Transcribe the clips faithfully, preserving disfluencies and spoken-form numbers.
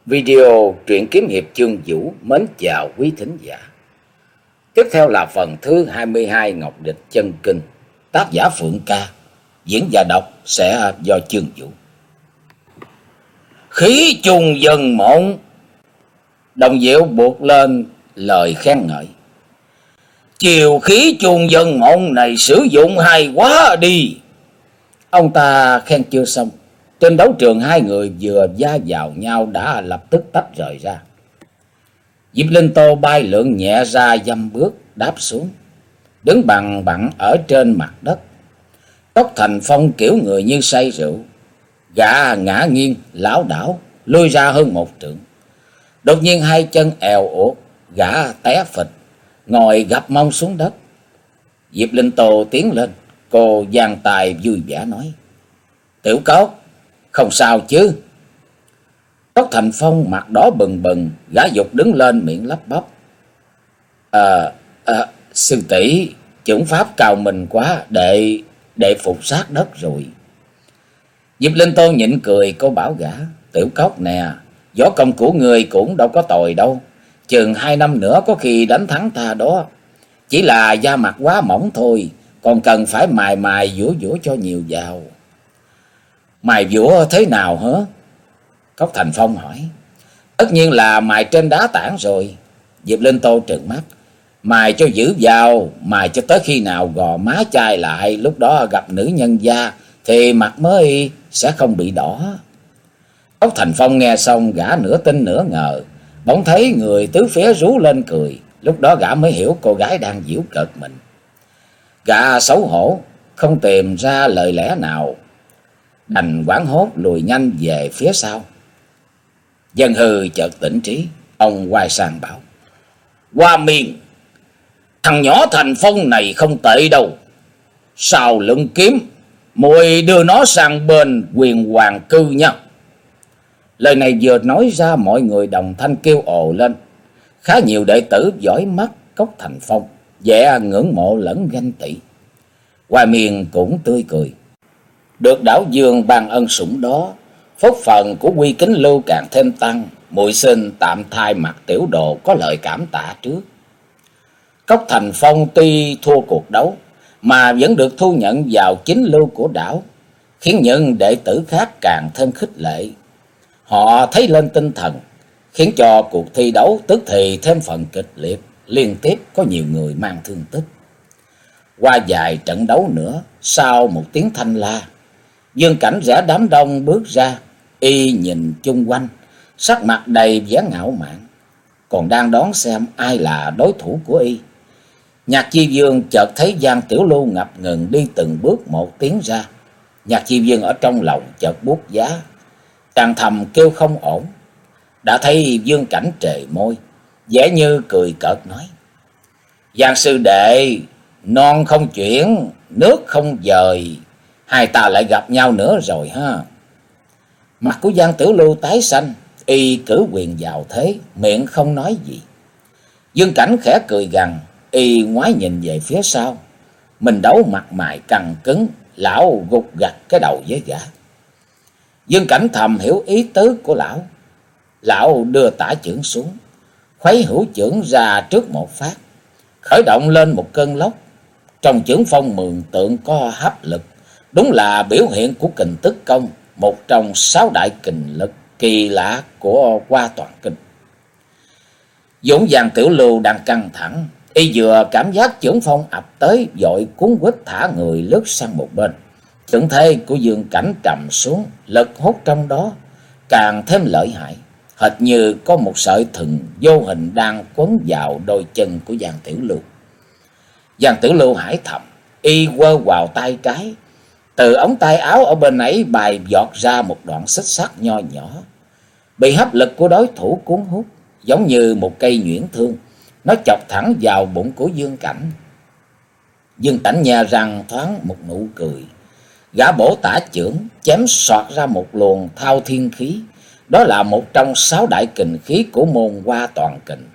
Video truyện kiếm hiệp chương vũ mến chào quý thính giả. Tiếp theo là phần thứ hai mươi hai Ngọc Địch chân kinh, tác giả Phượng Ca, diễn và đọc sẽ do chương vũ. Khí trùng dân mộng. Đồng Diệu buộc lên lời khen ngợi. Chiều khí trùng dân mộng này sử dụng hay quá đi. Ông ta khen chưa xong, trên đấu trường hai người vừa va vào nhau đã lập tức tách rời ra. Diệp Linh Tô bay lượn nhẹ ra dăm bước đáp xuống, đứng bằng bằng ở trên mặt đất. Tóc Thành Phong kiểu người như say rượu, gã ngã nghiêng lảo đảo lui ra hơn một trượng. Đột nhiên hai chân èo uột, gã té phịch ngồi gập mông xuống đất. Diệp Linh Tô tiến lên, cô giang tài vui vẻ nói: "Tiểu Cốc, không sao chứ?" Tóc Thành Phong mặt đỏ bừng bừng, gã giục đứng lên miệng lắp bắp: À, à, sư tỷ, chưởng pháp cao mình quá, đệ đệ phục sát đất rồi." Diệp Linh Tô nhịn cười, cô bảo gã: "Tiểu Cốc nè, võ công của người cũng đâu có tồi đâu, chừng hai năm nữa có khi đánh thắng ta đó. Chỉ là da mặt quá mỏng thôi, còn cần phải mài mài dũa dũa cho nhiều vào." "Mài dũa thế nào hả?" Cốc Thành Phong hỏi. "Tất nhiên là mài trên đá tảng rồi." Diệp Linh Tô trừng mắt: "Mài cho dữ vào, mài cho tới khi nào gò má chai lại, lúc đó gặp nữ nhân gia thì mặt mới sẽ không bị đỏ." Cốc Thành Phong nghe xong, gã nửa tin nửa ngờ, bỗng thấy người tứ phía rú lên cười, lúc đó gã mới hiểu cô gái đang giễu cợt mình. Gã xấu hổ không tìm ra lời lẽ nào, đành hoảng hốt lùi nhanh về phía sau. Dân Hư chợt tỉnh trí, ông quay sang bảo: "Hoa Miên, thằng nhỏ Thành Phong này không tệ đâu. Sao lưng kiếm, muội đưa nó sang bên Huyền Hoàng Cư nha." Lời này vừa nói ra, mọi người đồng thanh kêu ồ lên. Khá nhiều đệ tử dõi mắt Cốc Thành Phong, vẻ ngưỡng mộ lẫn ganh tị. Hoa Miên cũng tươi cười. Được đảo dương ban ân sủng đó, phúc phần của Quy Kính Lưu càng thêm tăng, muội xin tạm thay mặt tiểu đồ có lời cảm tạ trước. Cốc Thành Phong tuy thua cuộc đấu mà vẫn được thu nhận vào chính lưu của đảo, khiến những đệ tử khác càng thêm khích lệ. Họ thấy lên tinh thần, khiến cho cuộc thi đấu tức thì thêm phần kịch liệt, liên tiếp có nhiều người mang thương tích. Qua vài trận đấu nữa, sau một tiếng thanh la, Dương Cảnh rẽ đám đông bước ra, y nhìn chung quanh, sắc mặt đầy vẻ ngạo mạn, còn đang đón xem ai là đối thủ của y. Nhạc Chi Vương chợt thấy Giang Tiểu Lưu ngập ngừng đi từng bước một tiến ra. Nhạc Chi Vương ở trong lòng chợt buốt giá, chàng thầm kêu không ổn. Đã thấy Dương Cảnh trề môi, vẻ như cười cợt nói: "Giang sư đệ, non không chuyển, nước không dời, hai ta lại gặp nhau nữa rồi ha." Mặt của Giang Tiểu Lưu tái xanh, y cử quyền vào thế, miệng không nói gì. Dương Cảnh khẽ cười gằn, y ngoái nhìn về phía sau. Mình đấu mặt mày căng cứng, lão gục gặt cái đầu với gã. Dương Cảnh thầm hiểu ý tứ của lão. Lão đưa tả chưởng xuống, khuấy hữu chưởng ra trước một phát, khởi động lên một cơn lốc. Trong chưởng phong mường tượng có hấp lực, đúng là biểu hiện của kình tức công, một trong sáu đại kình lực kỳ lạ của Hoa Toàn Kinh. Dũng Giang Tiểu Lưu đang căng thẳng, y vừa cảm giác chưởng phong ập tới, vội cuốn quýt thả người lướt sang một bên. Chưởng thế của Dương Cảnh trầm xuống, lực hút trong đó càng thêm lợi hại, hệt như có một sợi thừng vô hình đang quấn vào đôi chân của Giang Tiểu Lưu. Giang Tiểu Lưu hải thầm, y quơ vào tay trái, từ ống tay áo ở bên ấy bài giọt ra một đoạn xích sắt nho nhỏ, bị hấp lực của đối thủ cuốn hút, giống như một cây nhuyễn thương, nó chọc thẳng vào bụng của Dương Cảnh. Dương Cảnh nhe răng thoáng một nụ cười, gã bổ tả chưởng chém soạt ra một luồng thao thiên khí, đó là một trong sáu đại kình khí của môn Hoa Toàn Kình.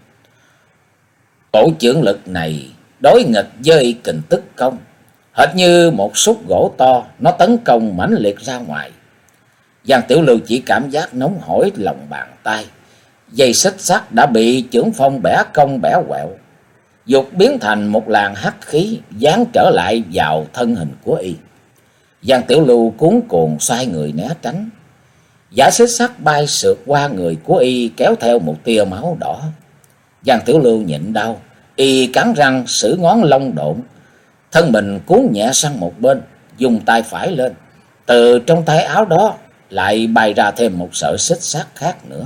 Cổ chưởng lực này đối nghịch với kình tức công, hệt như một xúc gỗ to, nó tấn công mãnh liệt ra ngoài. Giang Tiểu Lưu chỉ cảm giác nóng hổi lòng bàn tay, Dây xích sắt đã bị chưởng phong bẻ cong bẻ quẹo, dục biến thành một làn hắc khí dán trở lại vào thân hình của y. Giang Tiểu Lưu cuống cuồng xoay người né tránh. Giả xích sắt bay sượt qua người của y kéo theo một tia máu đỏ. Giang Tiểu Lưu nhịn đau, y cắn răng sử ngón lông độn, thân mình cuốn nhẹ sang một bên, dùng tay phải lên. Từ trong tay áo đó lại bay ra thêm một sợi xích sắt khác nữa.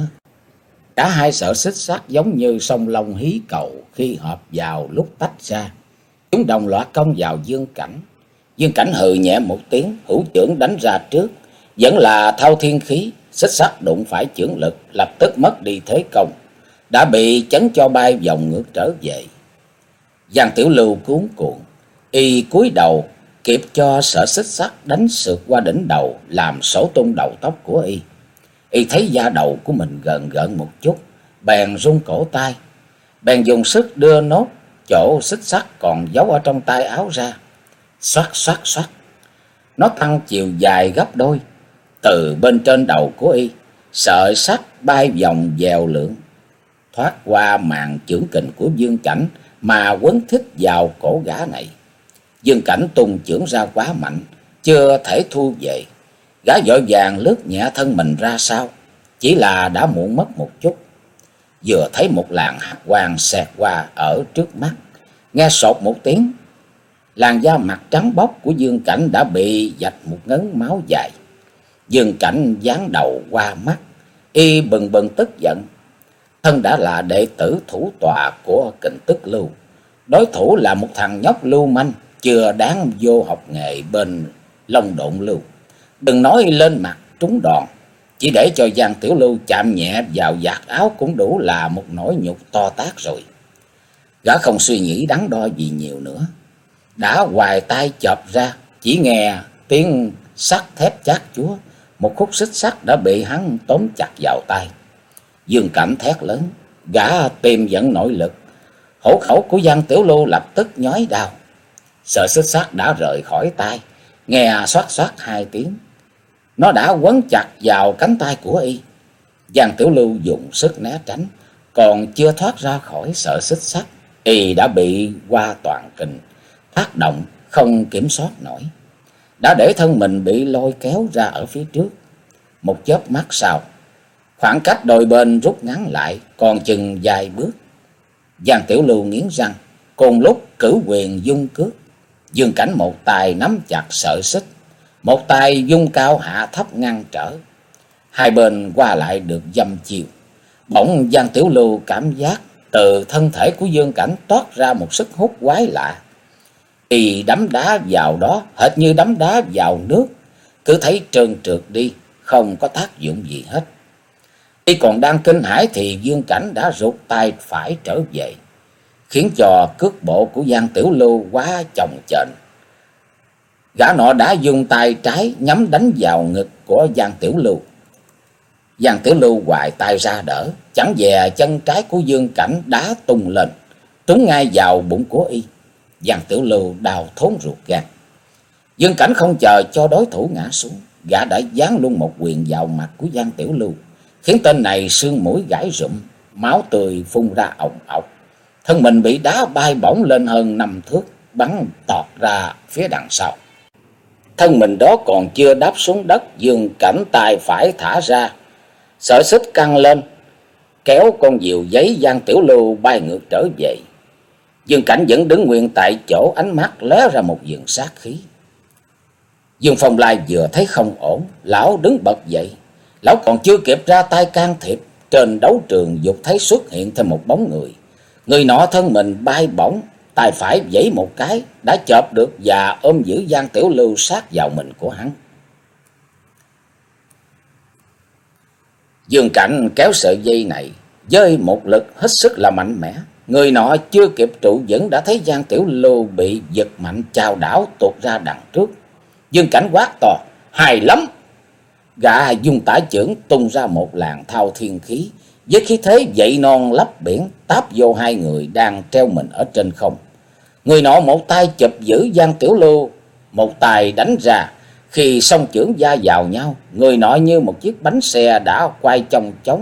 Cả hai sợi xích sắt giống như song long hí cầu khi hợp vào lúc tách ra. Chúng đồng loạt công vào Dương Cảnh. Dương Cảnh hừ nhẹ một tiếng, hữu chưởng đánh ra trước, vẫn là thao thiên khí. Xích sắt đụng phải chưởng lực, lập tức mất đi thế công, đã bị chấn cho bay vòng ngược trở về. Giang Tiểu Lưu cuống cuồng, y cúi đầu kịp cho sợi xích sắt đánh sượt qua đỉnh đầu, làm sổ tung đầu tóc của y. Y thấy da đầu của mình gần gợn một chút, bèn rung cổ tay, bèn dùng sức đưa nốt chỗ xích sắt còn giấu ở trong tay áo ra. Xoát xoát xoát, nó tăng chiều dài gấp đôi. Từ bên trên đầu của y, sợi sắt bay vòng dèo lượn, thoát qua màn chưởng kình của Dương Cảnh mà quấn thích vào cổ gã này. Dương Cảnh tung chưởng ra quá mạnh, chưa thể thu về. Gã vội vàng lướt nhẹ thân mình ra sau, chỉ là đã muộn mất một chút. Vừa thấy một làn hắc quang xẹt qua ở trước mắt, nghe sột một tiếng, làn da mặt trắng bóc của Dương Cảnh đã bị vạch một ngấn máu dài. Dương Cảnh giáng đầu qua mắt, y bừng bừng tức giận. Thân đã là đệ tử thủ tọa của Kình Tức Lưu, đối thủ là một thằng nhóc lưu manh chưa đáng vô học nghề bên Long Độn Lưu. Đừng nói lên mặt trúng đòn, chỉ để cho Giang Tiểu Lưu chạm nhẹ vào vạt áo cũng đủ là một nỗi nhục to tát rồi. Gã không suy nghĩ đắn đo gì nhiều nữa, đã hoài tay chộp ra, chỉ nghe tiếng sắt thép chát chúa, một khúc xích sắt đã bị hắn tóm chặt vào tay. Dương Cảnh thét lớn, gã tìm dẫn nội lực, hổ khẩu của Giang Tiểu Lưu lập tức nhói đau. Sợi xích sắt đã rời khỏi tay, nghe xoát xoát hai tiếng, nó đã quấn chặt vào cánh tay của y. Giang Tiểu Lưu dùng sức né tránh, còn chưa thoát ra khỏi sợi xích sắt, y đã bị qua toàn kình tác động không kiểm soát nổi, đã để thân mình bị lôi kéo ra ở phía trước. Một chớp mắt sau, khoảng cách đôi bên rút ngắn lại còn chừng vài bước. Giang Tiểu Lưu nghiến răng, cùng lúc cử quyền dung cước. Dương Cảnh một tay nắm chặt sợi xích, một tay dung cao hạ thấp ngăn trở. Hai bên qua lại được dăm chiều. Bỗng Giang Tiểu Lưu cảm giác từ thân thể của Dương Cảnh toát ra một sức hút quái lạ. Y đấm đá vào đó hệt như đấm đá vào nước, cứ thấy trơn trượt đi, không có tác dụng gì hết. Y còn đang kinh hãi thì Dương Cảnh đã rụt tay phải trở về, khiến cho cước bộ của Giang Tiểu Lưu quá chồng chệch. Gã nọ đã dùng tay trái nhắm đánh vào ngực của Giang Tiểu Lưu. Giang Tiểu Lưu hoài tay ra đỡ, chẳng dè chân trái của Dương Cảnh đá tung lên, trúng ngay vào bụng của y. Giang Tiểu Lưu đau thốn ruột gan. Dương Cảnh không chờ cho đối thủ ngã xuống, gã đã giáng luôn một quyền vào mặt của Giang Tiểu Lưu, khiến tên này xương mũi gãy rụm, máu tươi phun ra ồng ọc. Thân mình bị đá bay bổng lên hơn năm thước, bắn tọt ra phía đằng sau. Thân mình đó còn chưa đáp xuống đất, Dương Cảnh tay phải thả ra, sợi xích căng lên, kéo con diều giấy Giang Tiểu Lưu bay ngược trở về. Dương Cảnh vẫn đứng nguyên tại chỗ, ánh mắt lóe ra một vầng sát khí. Dương Phong Lai vừa thấy không ổn, lão đứng bật dậy. Lão còn chưa kịp ra tay can thiệp, trên đấu trường dục thấy xuất hiện thêm một bóng người. Người nọ thân mình bay bổng, tay phải giãy một cái đã chộp được và ôm giữ Giang Tiểu Lưu sát vào mình của hắn. Dương Cảnh kéo sợi dây này với một lực hết sức là mạnh mẽ. Người nọ chưa kịp trụ vững đã thấy Giang Tiểu Lưu bị giật mạnh chao đảo tuột ra đằng trước. Dương Cảnh quát to, hay lắm! Gã dùng tả chưởng tung ra một làn thao thiên khí, với khí thế dậy non lấp biển, táp vô hai người đang treo mình ở trên không. Người nọ một tay chụp giữ Giang Tiểu Lưu, một tay đánh ra. Khi song chưởng va vào nhau, người nọ như một chiếc bánh xe đã quay chong chóng,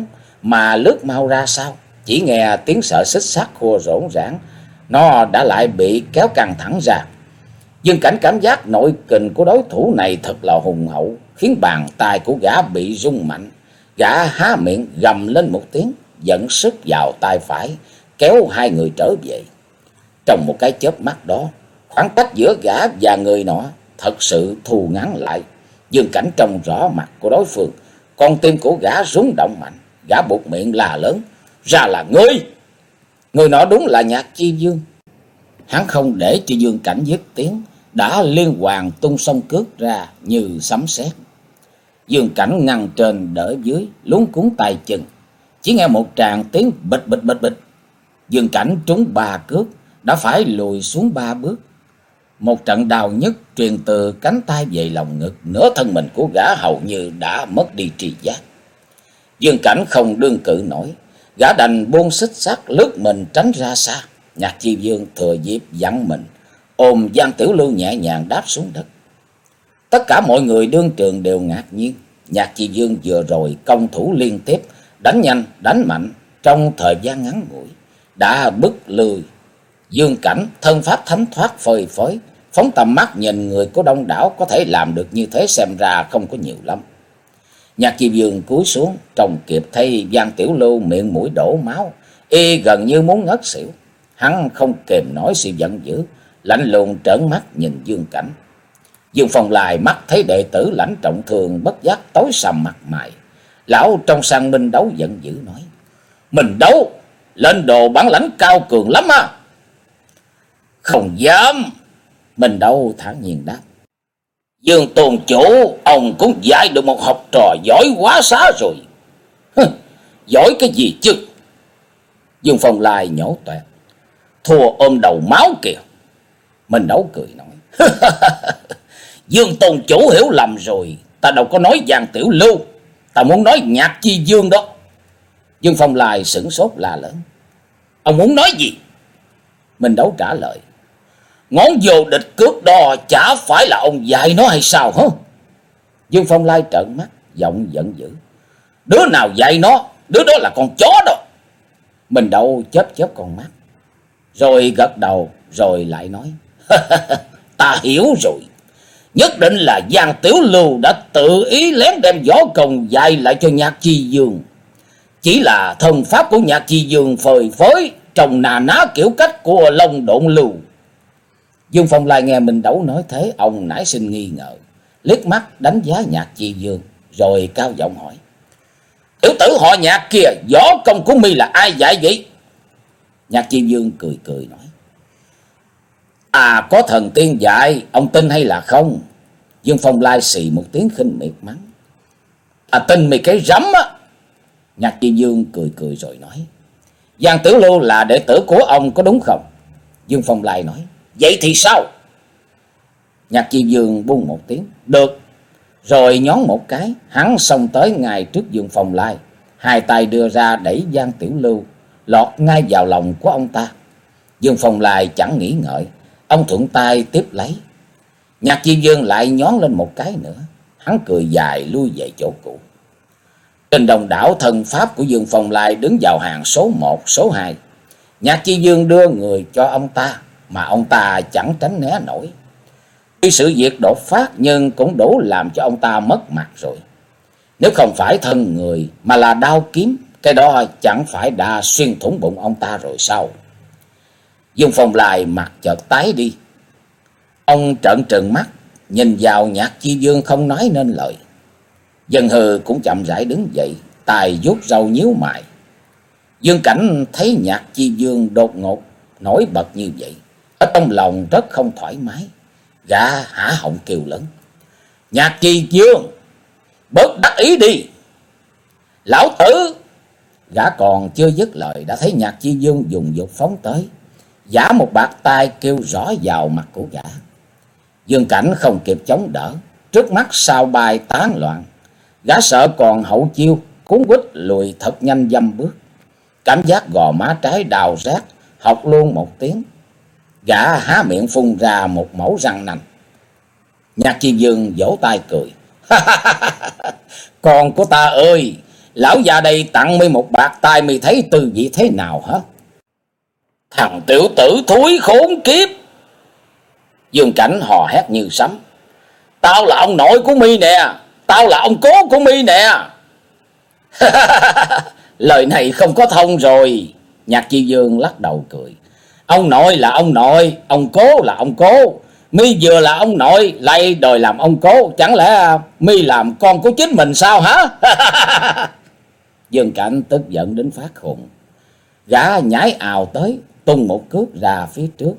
mà lướt mau ra sau. Chỉ nghe tiếng sợi xích sắt khua rỗn rãng, nó đã lại bị kéo căng thẳng ra. Dương Cảnh cảm giác nội kình của đối thủ này thật là hùng hậu, khiến bàn tay của gã bị rung mạnh. Gã há miệng gầm lên một tiếng, dẫn sức vào tay phải, kéo hai người trở về. Trong một cái chớp mắt đó, khoảng cách giữa gã và người nọ thật sự thu ngắn lại. Dương Cảnh trông rõ mặt của đối phương, con tim của gã rung động mạnh. Gã buột miệng la lớn: "Ra là ngươi!" Người nọ đúng là Nhạc Chi Dương. Hắn không để cho Dương Cảnh dứt tiếng, đã liên hoàn tung song cước ra như sấm sét. Dương Cảnh ngăn trên đỡ dưới, luống cuống tay chân. Chỉ nghe một tràng tiếng bịch bịch bịch bịch. Dương Cảnh trúng ba cước, đã phải lùi xuống ba bước. Một trận đau nhức truyền từ cánh tay về lòng ngực, nửa thân mình của gã hầu như đã mất đi tri giác. Dương Cảnh không đương cự nổi, gã đành buông xích sắt lướt mình tránh ra xa. Nhạc Chi Dương thừa dịp vặn mình, ôm Giang Tiểu Lưu nhẹ nhàng đáp xuống đất. Tất cả mọi người đương trường đều ngạc nhiên. Nhạc Chi Dương vừa rồi công thủ liên tiếp, đánh nhanh đánh mạnh, trong thời gian ngắn ngủi đã bứt lười Dương Cảnh thân pháp thánh thoát phơi phới, phóng tầm mắt nhìn người của đông đảo có thể làm được như thế xem ra không có nhiều lắm. Nhạc Chi Dương cúi xuống, trông kịp thấy Giang Tiểu Lưu miệng mũi đổ máu, y gần như muốn ngất xỉu. Hắn không kềm nổi sự giận dữ, lạnh lùng trợn mắt nhìn Dương Cảnh. Dương Phong Lai mắt thấy đệ tử lãnh trọng thường bất giác tối sầm mặt mày. Lão trong sang Minh Đấu giận dữ nói: "Minh Đấu lên đồ bản lãnh cao cường lắm á." "Không dám." Minh Đấu thản nhiên đáp: "Dương tôn chủ, ông cũng dạy được một học trò giỏi quá xá rồi." "Hừ, giỏi cái gì chứ?" Dương Phong Lai nhổ toẹt: "Thua ôm đầu máu kìa." Minh Đấu cười nói: "Dương tôn chủ hiểu lầm rồi, ta đâu có nói Giang Tiểu Lưu, ta muốn nói Nhạc Chi Dương đó." Dương Phong Lai sửng sốt la lớn: "Ông muốn nói gì?" Minh Đấu trả lời: "Ngón vô địch cước đo chả phải là ông dạy nó hay sao hả?" Dương Phong Lai trợn mắt, giọng giận dữ: "Đứa nào dạy nó, đứa đó là con chó đó." Minh Đấu chớp chớp con mắt, rồi gật đầu, rồi lại nói: "Ta hiểu rồi. Nhất định là Giang Tiểu Lưu đã tự ý lén đem võ công dạy lại cho Nhạc Chi Dương. Chỉ là thần pháp của Nhạc Chi Dương phơi phới, trông nà ná kiểu cách của Long Độn Lưu." Dương Phong Lai nghe Minh Đấu nói thế, ông nảy sinh nghi ngờ, liếc mắt đánh giá Nhạc Chi Dương, rồi cao giọng hỏi: "Tiểu tử họ Nhạc kia, võ công của mi là ai dạy vậy?" Nhạc Chi Dương cười cười nói: "À, có thần tiên dạy, ông tin hay là không?" Dương Phong Lai xì một tiếng khinh miệt mắng: "À, tin mày cái rắm á." Nhạc Chi Dương cười cười rồi nói: "Giang Tiểu Lưu là đệ tử của ông có đúng không?" Dương Phong Lai nói: "Vậy thì sao?" Nhạc Chi Dương buông một tiếng: "Được." Rồi nhón một cái, hắn xông tới ngay trước Dương Phong Lai, hai tay đưa ra đẩy Giang Tiểu Lưu lọt ngay vào lòng của ông ta. Dương Phong Lai chẳng nghĩ ngợi, ông thuận tay tiếp lấy. Nhạc Chi Dương lại nhón lên một cái nữa, hắn cười dài lui về chỗ cũ. Trên đồng đảo thần pháp của Dương Phong Lai đứng vào hàng số một, số hai. Nhạc Chi Dương đưa người cho ông ta, mà ông ta chẳng tránh né nổi. Tuy sự việc đột phát nhưng cũng đủ làm cho ông ta mất mặt rồi. Nếu không phải thân người mà là đao kiếm, cái đó chẳng phải đã xuyên thủng bụng ông ta rồi sao? Dương Phong Lai mặt chợt tái đi. Ông trợn trừng mắt, nhìn vào Nhạc Chi Dương không nói nên lời. Dân Hừ cũng chậm rãi đứng dậy, tài vuốt râu nhíu mày. Dương Cảnh thấy Nhạc Chi Dương đột ngột nổi bật như vậy, ở trong lòng rất không thoải mái. Gã há họng kêu lớn: "Nhạc Chi Dương, bớt đắc ý đi." "Lão tử!" Gã còn chưa dứt lời đã thấy Nhạc Chi Dương dùng dục phóng tới, giã một bạt tay kêu rõ vào mặt của gã. Dương Cảnh không kịp chống đỡ, trước mắt sao bài tán loạn. Gã sợ còn hậu chiêu, cuốn quýt lùi thật nhanh dăm bước. Cảm giác gò má trái đào rát, học luôn một tiếng. Gã há miệng phun ra một mẩu răng nanh. Nhạc Chi Dương vỗ tay cười: "Con của ta ơi, Lão già đây tặng mi một bạc tay, mi thấy tư vị thế nào hả? Thằng tiểu tử thúi khốn kiếp! Dương Cảnh hò hét như sấm. Tao là ông nội của mi nè, tao là ông cố của mi nè. Lời này không có thông rồi. Nhạc Chi Dương lắc đầu cười. Ông nội là ông nội, ông cố là ông cố. Mi vừa là ông nội lại đòi làm ông cố, chẳng lẽ mi làm con của chính mình sao hả? Dương Cảnh tức giận đến phát khùng. Gã nhảy ào tới, tung một cước ra phía trước.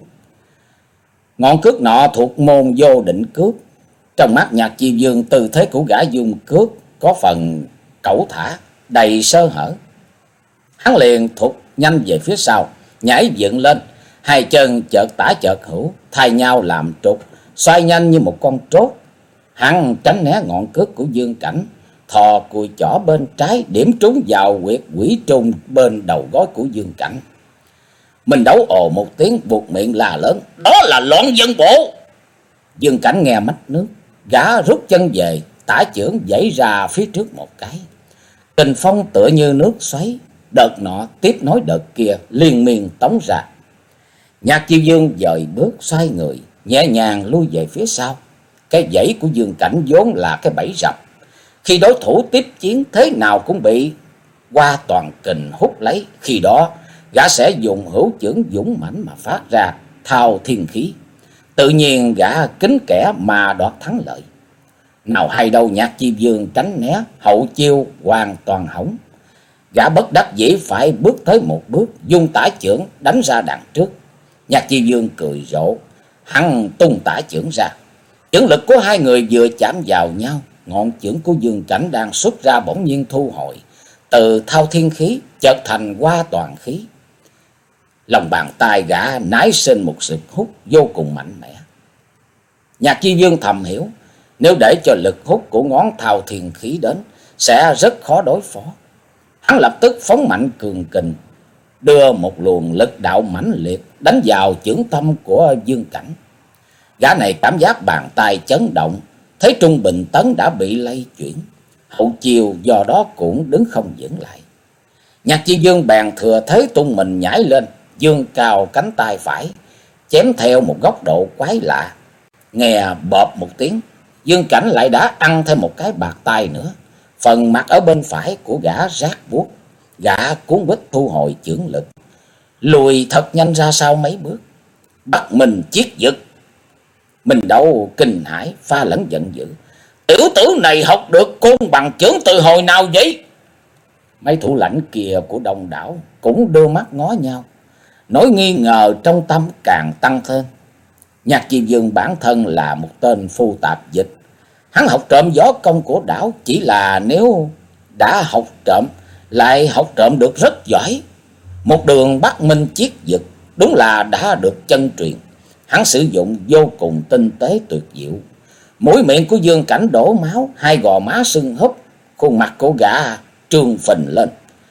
Ngọn cước nọ thuộc môn vô định cước. Trong mắt Nhạc Chi Dương, tư thế của gã dùng cước có phần cẩu thả, đầy sơ hở. Hắn liền thụt nhanh về phía sau, nhảy dựng lên, hai chân chợt tả chợt hữu, thay nhau làm trục, xoay nhanh như một con trốt. Hắn tránh né ngọn cước của Dương Cảnh, thò cùi chỏ bên trái điểm trúng vào huyệt quỷ trung bên đầu gối của Dương Cảnh. Mình Đấu ồ một tiếng, buột miệng la lớn. Đó là loạn dân bộ! Dương Cảnh nghe mách nước, gã rút chân về, tả chưởng giãy ra phía trước một cái. Kình phong tựa như nước xoáy, đợt nọ tiếp nối đợt kia liên miên tống ra. Nhạc Chi Dương dời bước xoay người, nhẹ nhàng lui về phía sau. Cái dãy của Dương Cảnh vốn là cái bẫy rập, khi đối thủ tiếp chiến thế nào cũng bị qua toàn kình hút lấy. Khi đó gã sẽ dùng hữu chưởng dũng mãnh mà phát ra thao thiên khí, tự nhiên gã kính kẻ mà đoạt thắng lợi. Nào hay đâu, Nhạc Chi Dương tránh né, hậu chiêu hoàn toàn hỏng. Gã bất đắc dĩ phải bước tới một bước, dung tả chưởng đánh ra đằng trước. Nhạc Chi Dương cười rộ, hắn tung tả chưởng ra. Chưởng lực của hai người vừa chạm vào nhau, ngọn chưởng của Dương Cảnh đang xuất ra bỗng nhiên thu hồi, từ thao thiên khí chợt thành hoa toàn khí. Lòng bàn tay gã nái sinh một sự hút vô cùng mạnh mẽ. Nhạc Chi Dương thầm hiểu, nếu để cho lực hút của ngón thao thiên khí đến, sẽ rất khó đối phó. Hắn lập tức phóng mạnh cường kình, đưa một luồng lực đạo mãnh liệt đánh vào chưởng tâm của Dương Cảnh. Gã này cảm giác bàn tay chấn động, thấy trung bình tấn đã bị lay chuyển, hậu chiều do đó cũng đứng không vững lại. Nhạc Chi Dương bèn thừa thế tung mình nhảy lên, dương cao cánh tay phải, chém theo một góc độ quái lạ. Nghe bợp một tiếng, Dương Cảnh lại đã ăn thêm một cái bạc tay nữa. Phần mặt ở bên phải của gã rát buốt, gã cuốn quýt thu hồi chưởng lực, lùi thật nhanh ra sau mấy bước. Bắt mình chiết giật! Mình Đấu kinh hãi pha lẫn giận dữ. Tiểu tử này học được côn bằng chưởng từ hồi nào vậy? Mấy thủ lãnh kia của đông đảo cũng đưa mắt ngó nhau, nỗi nghi ngờ trong tâm càng tăng thêm. Nhạc Chi Dương bản thân là một tên phu tạp dịch, hắn học trộm võ công của đảo, chỉ là nếu đã học trộm lại học trộm được rất giỏi. Một đường bắt minh chiết giật đúng là đã được chân truyền, hắn sử dụng vô cùng tinh tế tuyệt diệu. Mũi miệng của Dương Cảnh đổ máu, hai gò má sưng húp, khuôn mặt của gã trương phình lên,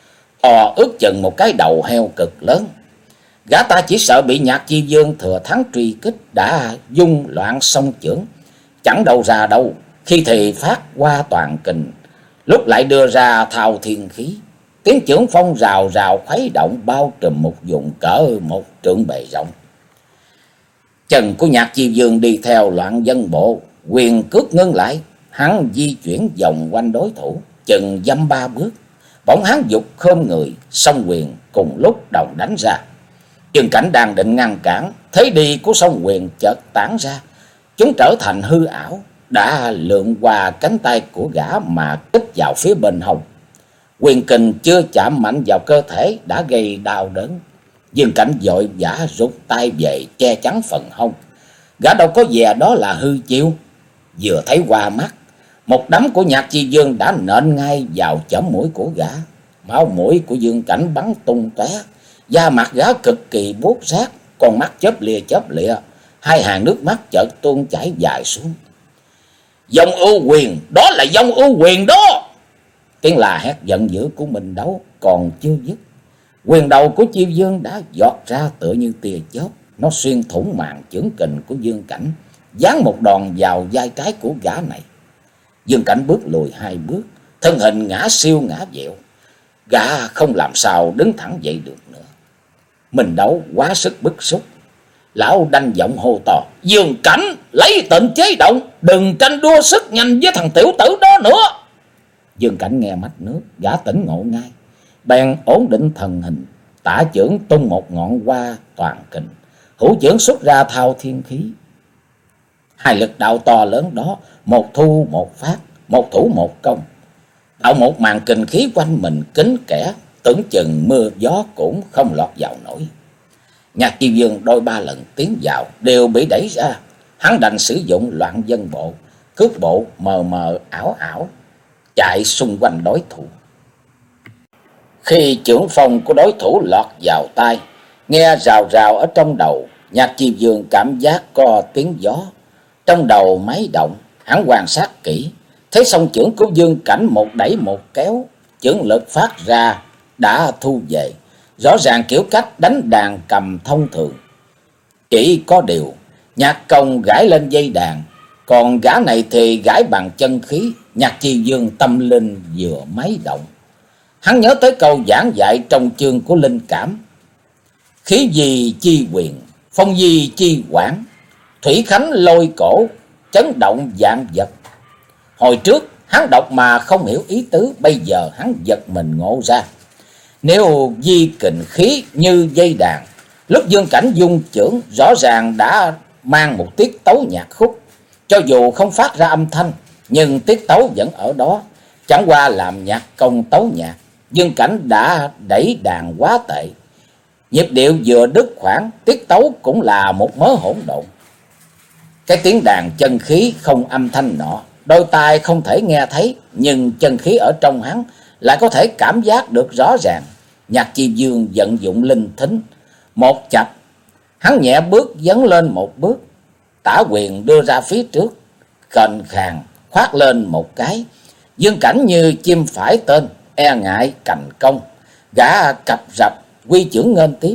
to ước chừng một cái đầu heo cực lớn. Gã ta chỉ sợ bị Nhạc Chi Dương thừa thắng truy kích, đã dung loạn song chưởng, chẳng đâu ra đâu. Khi thì phát qua toàn kình, lúc lại đưa ra thao thiên khí. Tiếng chưởng phong rào rào khuấy động, bao trùm một vùng cỡ một trượng bề rộng. Chân của Nhạc Chi Dương đi theo loạn dân bộ, quyền cước ngưng lại, hắn di chuyển vòng quanh đối thủ chừng dăm ba bước. Bỗng hắn giục khom người, song quyền cùng lúc đồng đánh ra. Dương Cảnh đang định ngăn cản, thế đi của song quyền chợt tản ra, chúng trở thành hư ảo, đã lượn qua cánh tay của gã mà kích vào phía bên hông. Quyền kình chưa chạm mạnh vào cơ thể đã gây đau đớn. Dương Cảnh vội vã rút tay về che chắn phần hông. Gã đâu có dè đó là hư chiêu. Vừa thấy qua mắt, một đấm của Nhạc Chi Dương đã nện ngay vào chỏm mũi của gã. Máu mũi của Dương Cảnh bắn tung tóe, da mặt gã cực kỳ buốt rát, con mắt chớp lìa chớp lịa, hai hàng nước mắt chợt tuôn chảy dài xuống. Dòng ưu quyền, đó là dòng ưu quyền đó! Tiếng la hét giận dữ của mình Đấu còn chưa dứt, quyền đầu của Chi Dương đã giọt ra tựa như tia chớp, nó xuyên thủng màn chưởng kình của Dương Cảnh, giáng một đòn vào vai trái của gã này. Dương Cảnh bước lùi hai bước, thân hình ngã siêu ngã dẹo, gã không làm sao đứng thẳng dậy được nữa. Mình Đấu quá sức bức xúc, lão đanh giọng hô to: Dương Cảnh, lấy tịnh chế động, đừng tranh đua sức nhanh với thằng tiểu tử đó nữa. Dương Cảnh nghe mách nước, gã tỉnh ngộ ngay, bèn ổn định thần hình, tả chưởng tung một ngọn hoa toàn kình, hữu chưởng xuất ra thao thiên khí. Hai lực đạo to lớn đó, một thu một phát, một thủ một công, tạo một màn kình khí quanh mình kín kẽ, tưởng chừng mưa gió cũng không lọt vào nổi. Nhạc Chi Dương đôi ba lần tiến vào đều bị đẩy ra, hắn đành sử dụng loạn dân bộ, cước bộ mờ mờ ảo ảo chạy xung quanh đối thủ. Khi chưởng phong của đối thủ lọt vào tai, nghe rào rào ở trong đầu, Nhạc Chi Dương cảm giác có tiếng gió, trong đầu máy động. Hắn quan sát kỹ, thấy song chưởng của Dương Cảnh một đẩy một kéo, chưởng lực phát ra đã thu về, rõ ràng kiểu cách đánh đàn cầm thông thường. Chỉ có điều nhạc công gãi lên dây đàn, còn gã này thì gãi bằng chân khí. Nhạc Chi Dương tâm linh vừa máy động, hắn nhớ tới câu giảng dạy trong chương của Linh Cảm: khí gì chi quyền, phong di chi quản, thủy khánh lôi cổ, chấn động vạn vật. Hồi trước hắn đọc mà không hiểu ý tứ, bây giờ hắn giật mình ngộ ra. Nếu di kình khí như dây đàn, lúc Dương Cảnh dung chưởng rõ ràng đã mang một tiết tấu nhạc khúc, cho dù không phát ra âm thanh nhưng tiết tấu vẫn ở đó. Chẳng qua làm nhạc công tấu nhạc, Dương Cảnh đã đẩy đàn quá tệ, nhịp điệu vừa đứt khoảng, tiết tấu cũng là một mớ hỗn độn. Cái tiếng đàn chân khí không âm thanh nọ, đôi tai không thể nghe thấy, nhưng chân khí ở trong hắn lại có thể cảm giác được rõ ràng. Nhạc Chi Dương vận dụng linh thính, một chập hắn nhẹ bước dấn lên một bước, tả quyền đưa ra phía trước, khền khàn khoát lên một cái. Dương Cảnh như chim phải tên, e ngại cành công, gã cập rập quy chưởng nghênh tiếp.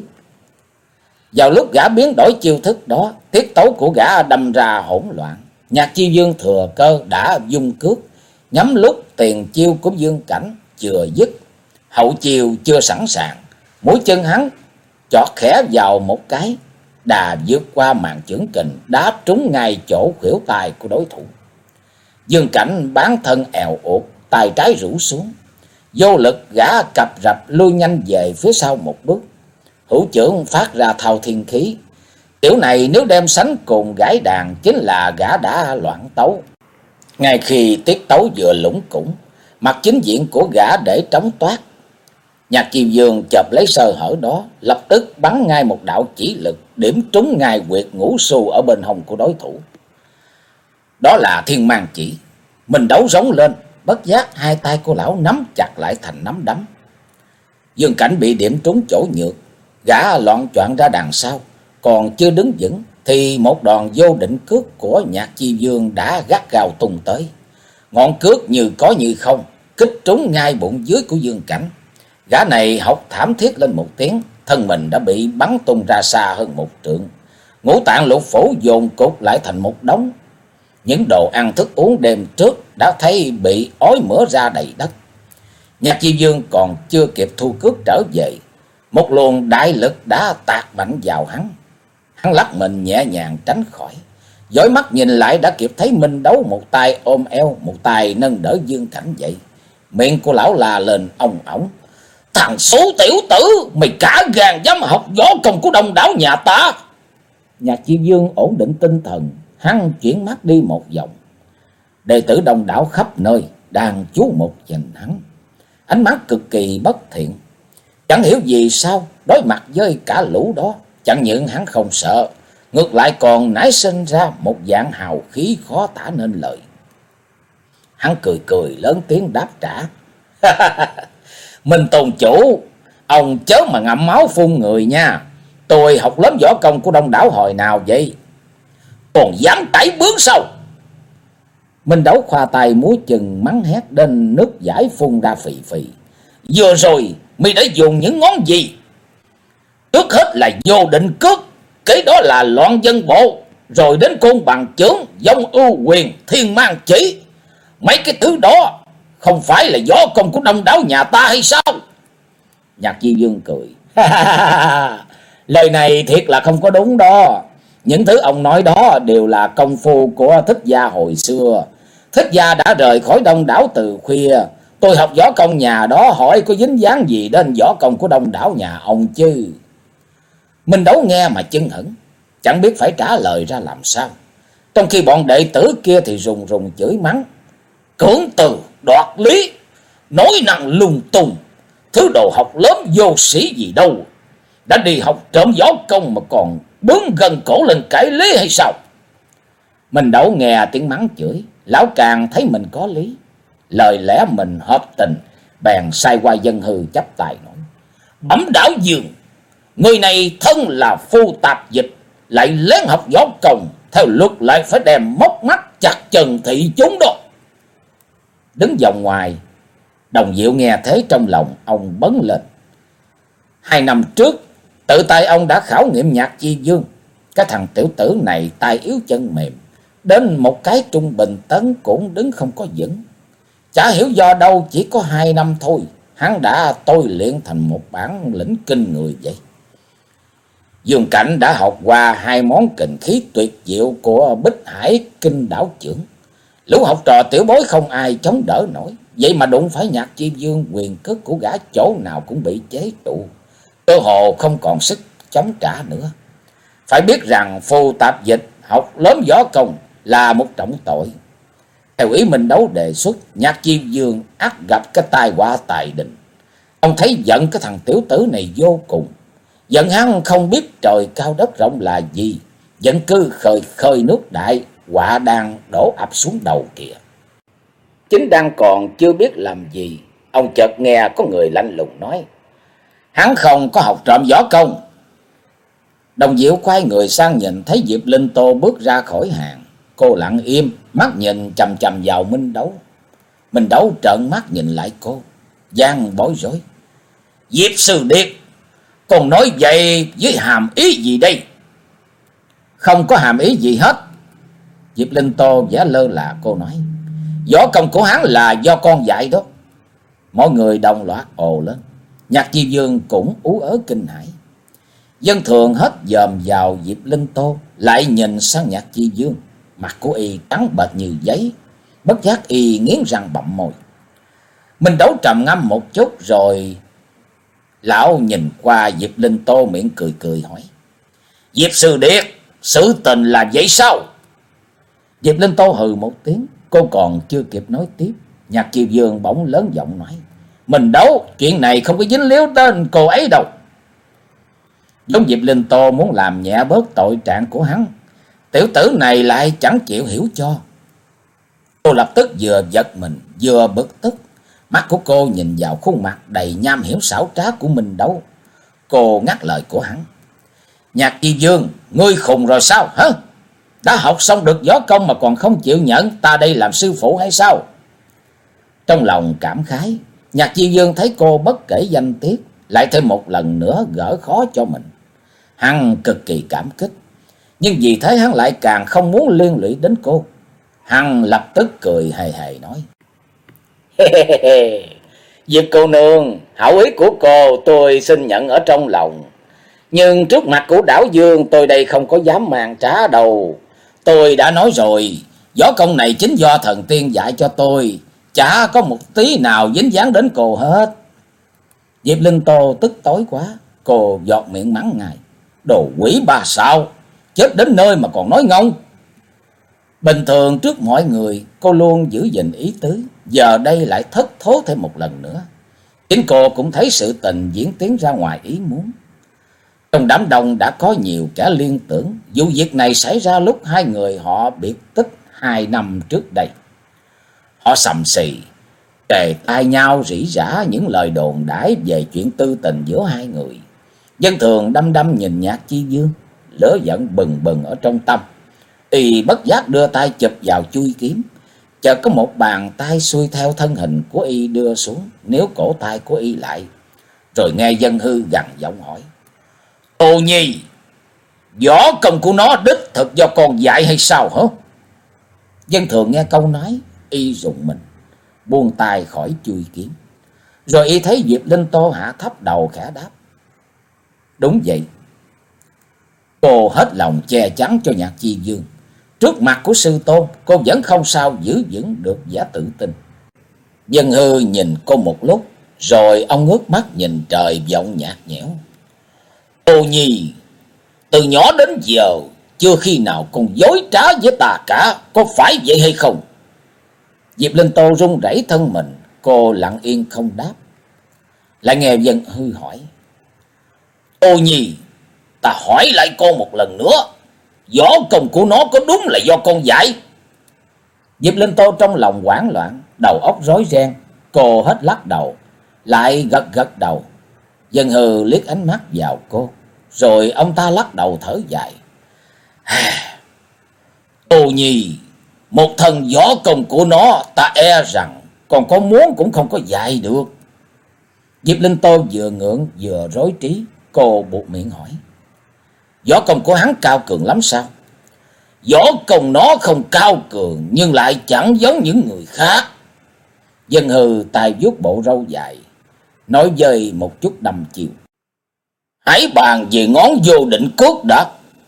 Vào lúc gã biến đổi chiêu thức đó, tiết tấu của gã đâm ra hỗn loạn. Nhạc Chi Dương thừa cơ đã dung cước, nhắm lúc tiền chiêu của Dương Cảnh chưa dứt, hậu chiêu chưa sẵn sàng, mũi chân hắn chọt khẽ vào một cái, đà vượt qua màn chưởng kình, đáp trúng ngay chỗ khuỷu tay của đối thủ. Dương Cảnh bán thân èo uột, tay trái rũ xuống, vô lực gã cập rập lui nhanh về phía sau một bước. Hữu chưởng phát ra thao thiên khí, kiểu này nếu đem sánh cùng gãi đàn chính là gã đã loạn tấu. Ngay khi tiết tấu vừa lủng củng, mặt chính diện của gã để trống toát, Nhạc Chi Dương chộp lấy sơ hở đó, lập tức bắn ngay một đạo chỉ lực, điểm trúng ngay huyệt ngũ su ở bên hông của đối thủ. Đó là thiên mang chỉ. Mình Đấu rống lên, bất giác hai tay của lão nắm chặt lại thành nắm đấm. Dương Cảnh bị điểm trúng chỗ nhược, gã loạn choạng ra đằng sau, còn chưa đứng vững thì một đòn vô định cước của Nhạc Chi Dương đã gắt gao tung tới. Ngọn cước như có như không, kích trúng ngay bụng dưới của Dương Cảnh. Gã này hộc thảm thiết lên một tiếng, thân mình đã bị bắn tung ra xa hơn một trượng, ngũ tạng lục phủ dồn cục lại thành một đống. Những đồ ăn thức uống đêm trước đã thấy bị ói mửa ra đầy đất. Nhạc Chi Dương còn chưa kịp thu cước trở về, một luồng đại lực đã tạt mạnh vào hắn. Hắn lắc mình nhẹ nhàng tránh khỏi, dõi mắt nhìn lại đã kịp thấy Minh Đấu một tay ôm eo, một tay nâng đỡ Dương Cảnh dậy. Miệng của lão là lên ong ổng: "Thằng số tiểu tử, mày cả gan dám học võ công của Đông Đảo nhà ta!" Nhạc Chi Dương ổn định tinh thần, hắn chuyển mắt đi một vòng. Đệ tử Đông Đảo khắp nơi đang chú mục nhìn hắn, ánh mắt cực kỳ bất thiện. Chẳng hiểu vì sao đối mặt với cả lũ đó, chẳng những hắn không sợ, ngược lại còn nảy sinh ra một dạng hào khí khó tả nên lời. Hắn cười cười lớn tiếng đáp trả: "Minh Tôn chủ, ông chớ mà ngậm máu phun người nha. Tôi học lớp võ công của Đông Đảo hồi nào vậy? Còn dám cãi bướng sao?" Minh Đấu khoa tay múa chừng mắng hét đến nước giải phun ra phì phì: "Vừa rồi mi đã dùng những ngón gì? Trước hết là vô định cước, kế đó là loạn dân bộ, rồi đến côn bằng chưởng, dông ưu quyền, thiên mang chỉ. Mấy cái thứ đó không phải là võ công của đông đảo nhà ta hay sao? Nhạc Chi Dương cười. Lời này thiệt là không có đúng đó. Những thứ ông nói đó đều là công phu của Thích gia hồi xưa. Thích gia đã rời khỏi đông đảo từ khuya. Tôi học võ công nhà đó, hỏi có dính dáng gì đến võ công của đông đảo nhà ông chứ? Minh Đấu nghe mà chưng hửng, chẳng biết phải trả lời ra làm sao. Trong khi bọn đệ tử kia thì rùng rùng chửi mắng. Cưỡng từ, đoạt lý, nói năng lung tung, thứ đồ học lớn vô sĩ gì đâu. Đã đi học trộm võ công mà còn bướng gần cổ lên cãi lý hay sao? Minh Đấu nghe tiếng mắng chửi, lão càng thấy mình có lý. Lời lẽ mình hợp tình, bèn sai qua Dân Hư chắp tay nói. Bẩm đảo Dương, người này thân là phu tạp dịch, lại lén học võ công, theo luật lại phải đem móc mắt chặt chân thị chúng đó. Đứng vòng ngoài, Đồng Diệu nghe thế trong lòng ông bấn lên. Hai năm trước, tự tay ông đã khảo nghiệm Nhạc Chi Dương. Cái thằng tiểu tử này tay yếu chân mềm, đến một cái trung bình tấn cũng đứng không có vững. Chả hiểu do đâu, chỉ có hai năm thôi, hắn đã tôi luyện thành một bản lĩnh kinh người vậy. Dương Cảnh đã học qua hai món kình khí tuyệt diệu của Bích Hải Kinh Đảo Chưởng. Lũ học trò tiểu bối không ai chống đỡ nổi. Vậy mà đụng phải Nhạc Chi Dương, quyền cước của gã chỗ nào cũng bị chế trụ, cơ hồ không còn sức chống trả nữa. Phải biết rằng phù tạp dịch học lớn võ công là một trọng tội. Theo ý Minh Đấu đề xuất, Nhạc Chi Dương ắt gặp cái tai họa tài đình. Ông thấy giận cái thằng tiểu tử này vô cùng. Giận hắn không biết trời cao đất rộng là gì, giận cứ khơi khơi nước đại, họa đang đổ ập xuống đầu kìa. Chính đang còn chưa biết làm gì, ông chợt nghe có người lạnh lùng nói. Hắn không có học trộm võ công. Đồng Diệu quay người sang nhìn thấy Diệp Linh Tô bước ra khỏi hàng. Cô lặng im, mắt nhìn chằm chằm vào Minh Đấu. Minh Đấu trợn mắt nhìn lại cô, giang bối rối. Diệp Sư Điệt, còn nói vậy với hàm ý gì đây? Không có hàm ý gì hết. Diệp Linh Tô giả lơ là cô nói. Võ công của hắn là do con dạy đó. Mọi người đồng loạt ồ lên. Nhạc Chi Dương cũng ú ớ kinh hãi. Dân thường hết dòm vào Diệp Linh Tô, lại nhìn sang Nhạc Chi Dương. Mặt của y trắng bệch như giấy, bất giác y nghiến răng bặm môi. Minh Đấu trầm ngâm một chút rồi lão nhìn qua Diệp Linh Tô, miệng cười cười hỏi. Diệp Sư Điệt, sự tình là vậy sao? Diệp Linh Tô hừ một tiếng, cô còn chưa kịp nói tiếp, Nhạc Chi Dương bỗng lớn giọng nói. Minh Đấu, chuyện này không có dính líu đến cô ấy đâu. Giống Diệp Linh Tô muốn làm nhẹ bớt tội trạng của hắn, tiểu tử này lại chẳng chịu hiểu cho. Cô lập tức vừa giật mình vừa bực tức. Mắt của cô nhìn vào khuôn mặt đầy nham hiểm xảo trá của Minh Đấu. Cô ngắt lời của hắn. Nhạc Chi Dương, ngươi khùng rồi sao hả? Đã học xong được võ công mà còn không chịu nhận ta đây làm sư phụ hay sao? Trong lòng cảm khái, Nhạc Chi Dương thấy cô bất kể danh tiết, lại thêm một lần nữa gỡ khó cho mình. Hắn cực kỳ cảm kích, nhưng vì thế hắn lại càng không muốn liên lụy đến cô. Hắn lập tức cười hề hề nói. Diệp cô nương, hảo ý của cô tôi xin nhận ở trong lòng. Nhưng trước mặt của đảo Dương tôi đây không có dám màn trá đâu. Tôi đã nói rồi, võ công này chính do thần tiên dạy cho tôi, chả có một tí nào dính dáng đến cô hết. Diệp Linh Tô tức tối quá, cô giọt miệng mắng ngài. Đồ quỷ bà sao, chết đến nơi mà còn nói ngông. Bình thường trước mọi người cô luôn giữ gìn ý tứ, giờ đây lại thất thố thêm một lần nữa. Chính cô cũng thấy sự tình diễn tiến ra ngoài ý muốn. Trong đám đông đã có nhiều kẻ liên tưởng vụ việc này xảy ra lúc hai người họ biệt tích hai năm trước đây. Họ sầm xì, kề tai nhau rỉ rả những lời đồn đãi về chuyện tư tình giữa hai người. Dân thường đăm đăm nhìn Nhạc Chi Dương, lửa giận bừng bừng ở trong tâm. Y bất giác đưa tay chụp vào chui kiếm, chợt có một bàn tay xuôi theo thân hình của y đưa xuống, níu cổ tay của y lại. Rồi nghe Dân Hư gằn giọng hỏi. Tô Nhi, võ công của nó đích thực do con dạy hay sao hả? Dân thường nghe câu nói, y rùng mình. buông tay khỏi chui kiếm. Rồi y thấy Diệp Linh Tô hạ thấp đầu khẽ đáp: Đúng vậy. Cô hết lòng che chắn cho Nhạc Chi Dương. Trước mặt của sư tôn, cô vẫn không sao giữ vững được vẻ tự tin. Dân Hư nhìn cô một lúc, rồi ông ngước mắt nhìn trời giọng nhạt nhẽo: Tô Nhi, từ nhỏ đến giờ chưa khi nào con dối trá với ta cả, có phải vậy hay không? Diệp Linh Tô run rẩy thân mình, cô lặng yên không đáp. Lại nghe Dân Hư hỏi: Tô Nhi, ta hỏi lại con một lần nữa, võ công của nó có đúng là do con dạy? Diệp Linh Tô trong lòng hoảng loạn, đầu óc rối ren, cô hết lắc đầu, lại gật gật đầu. Dân Hư liếc ánh mắt vào cô, rồi ông ta lắc đầu thở dài: Tô Nhi, một thần võ công của nó ta e rằng còn có muốn cũng không có dạy được. Diệp Linh Tô vừa ngượng vừa rối trí, cô buột miệng hỏi: Võ công của hắn cao cường lắm sao? Võ công nó không cao cường, nhưng lại chẳng giống những người khác. Dân Hư tay vuốt bộ râu dài, nói với một chút đăm chiêu: Hãy bàn về ngón vô định cước đã.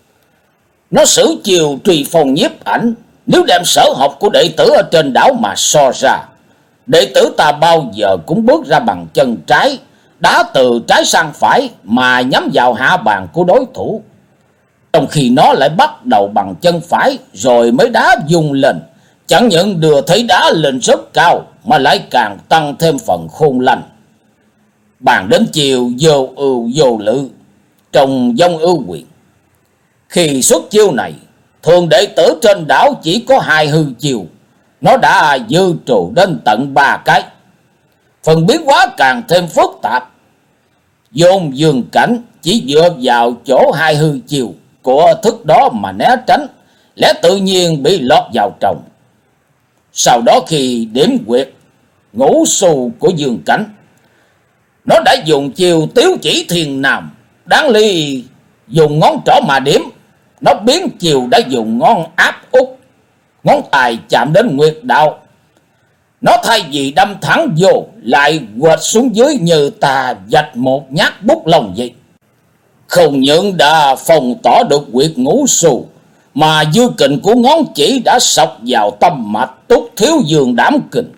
Nó sử chiều truy phong nhiếp ảnh, nếu đem sở học của đệ tử ở trên đảo mà so ra, đệ tử ta bao giờ cũng bước ra bằng chân trái, đá từ trái sang phải mà nhắm vào hạ bàn của đối thủ. Trong khi nó lại bắt đầu bằng chân phải rồi mới đá vùng lên, chẳng những đưa thấy đá lên rất cao mà lại càng tăng thêm phần khôn lanh. Bàn đến chiều vô ưu vô lự, trong vong ưu quyền. Khi xuất chiêu này, thường đệ tử trên đảo chỉ có hai hư chiều, nó đã dư trù đến tận ba cái. Phần biến hóa càng thêm phức tạp. Dồn dương cảnh chỉ dựa vào chỗ hai hư chiều của thức đó mà né tránh, lẽ tự nhiên bị lọt vào trong. Sau đó khi điểm quyệt ngũ xù của dương cảnh, nó đã dùng chiều tiếu chỉ thiền nam, đáng lý dùng ngón trỏ mà điểm, nó biến chiều đã dùng ngón áp út, ngón tay chạm đến nguyệt đạo. Nó thay vì đâm thẳng vô, lại quệt xuống dưới như ta vạch một nhát bút lông vậy. Không những đã phòng tỏ được quyệt ngũ xù, mà dư kình của ngón chỉ đã sọc vào tâm mạch túc thiếu dương đảm kình.